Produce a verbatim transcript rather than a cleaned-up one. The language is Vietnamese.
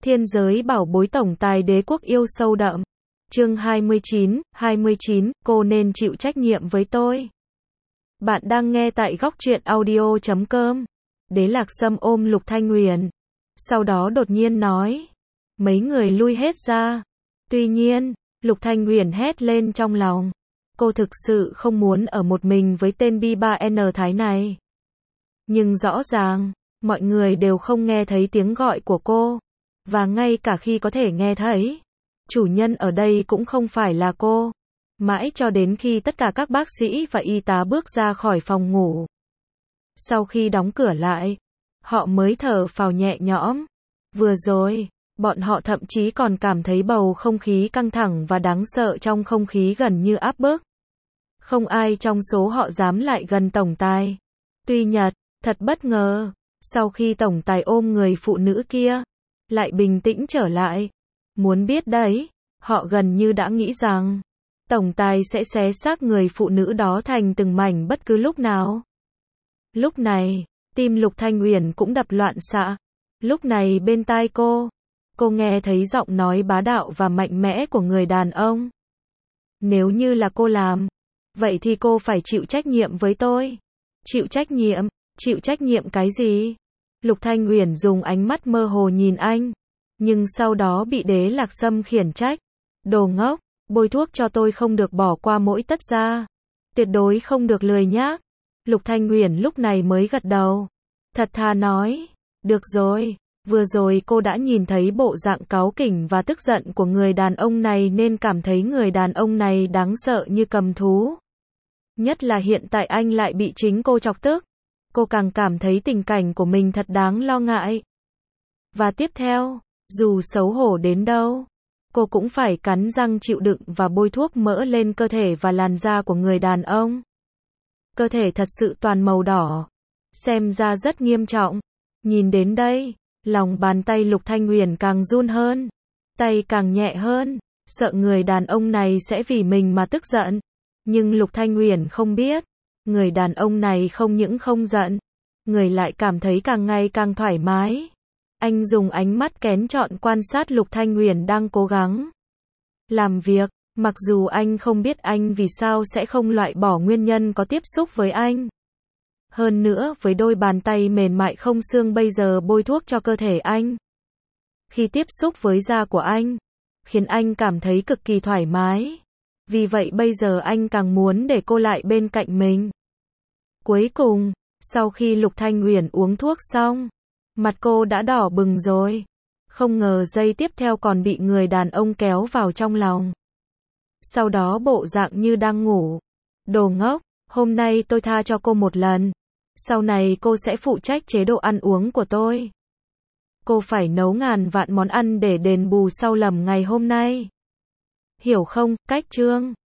Thiên giới bảo bối tổng tài đế quốc yêu sâu đậm. Chương hai mươi chín, hai mươi chín, cô nên chịu trách nhiệm với tôi. Bạn đang nghe tại góc truyện audio chấm com. Đế Lạc Sâm ôm Lục Thanh Uyển. Sau đó đột nhiên nói. Mấy người lui hết ra. Tuy nhiên, Lục Thanh Uyển hét lên trong lòng. Cô thực sự không muốn ở một mình với tên bi ba en Thái này. Nhưng rõ ràng, mọi người đều không nghe thấy tiếng gọi của cô. Và ngay cả khi có thể nghe thấy, chủ nhân ở đây cũng không phải là cô. Mãi cho đến khi tất cả các bác sĩ và y tá bước ra khỏi phòng ngủ. Sau khi đóng cửa lại, họ mới thở phào nhẹ nhõm. Vừa rồi, bọn họ thậm chí còn cảm thấy bầu không khí căng thẳng và đáng sợ trong không khí gần như áp bức. Không ai trong số họ dám lại gần tổng tài. Tuy nhật, thật bất ngờ, sau khi tổng tài ôm người phụ nữ kia, lại bình tĩnh trở lại. Muốn biết đấy, họ gần như đã nghĩ rằng, tổng tài sẽ xé xác người phụ nữ đó thành từng mảnh bất cứ lúc nào. Lúc này, tim Lục Thanh Uyển cũng đập loạn xạ. Lúc này bên tai cô, cô nghe thấy giọng nói bá đạo và mạnh mẽ của người đàn ông. Nếu như là cô làm, vậy thì cô phải chịu trách nhiệm với tôi. Chịu trách nhiệm? Chịu trách nhiệm cái gì? Lục Thanh Uyển dùng ánh mắt mơ hồ nhìn anh, nhưng sau đó bị Đế Lạc Sâm khiển trách. Đồ ngốc, bôi thuốc cho tôi không được bỏ qua mỗi tất da. Tuyệt đối không được lười nhác. Lục Thanh Uyển lúc này mới gật đầu. Thật thà nói, được rồi, vừa rồi cô đã nhìn thấy bộ dạng cáu kỉnh và tức giận của người đàn ông này nên cảm thấy người đàn ông này đáng sợ như cầm thú. Nhất là hiện tại anh lại bị chính cô chọc tức. Cô càng cảm thấy tình cảnh của mình thật đáng lo ngại. Và tiếp theo, dù xấu hổ đến đâu, cô cũng phải cắn răng chịu đựng và bôi thuốc mỡ lên cơ thể và làn da của người đàn ông. Cơ thể thật sự toàn màu đỏ, xem ra rất nghiêm trọng. Nhìn đến đây, lòng bàn tay Lục Thanh Uyển càng run hơn, tay càng nhẹ hơn, sợ người đàn ông này sẽ vì mình mà tức giận. Nhưng Lục Thanh Uyển không biết, người đàn ông này không những không giận, người lại cảm thấy càng ngày càng thoải mái. Anh dùng ánh mắt kén chọn quan sát Lục Thanh Uyển đang cố gắng làm việc, mặc dù anh không biết anh vì sao sẽ không loại bỏ nguyên nhân có tiếp xúc với anh. Hơn nữa với đôi bàn tay mềm mại không xương bây giờ bôi thuốc cho cơ thể anh. Khi tiếp xúc với da của anh, khiến anh cảm thấy cực kỳ thoải mái. Vì vậy bây giờ anh càng muốn để cô lại bên cạnh mình. Cuối cùng, sau khi Lục Thanh Uyển uống thuốc xong, mặt cô đã đỏ bừng rồi. Không ngờ giây tiếp theo còn bị người đàn ông kéo vào trong lòng. Sau đó bộ dạng như đang ngủ. Đồ ngốc, hôm nay tôi tha cho cô một lần. Sau này cô sẽ phụ trách chế độ ăn uống của tôi. Cô phải nấu ngàn vạn món ăn để đền bù sau lầm ngày hôm nay. Hiểu không? Cách chương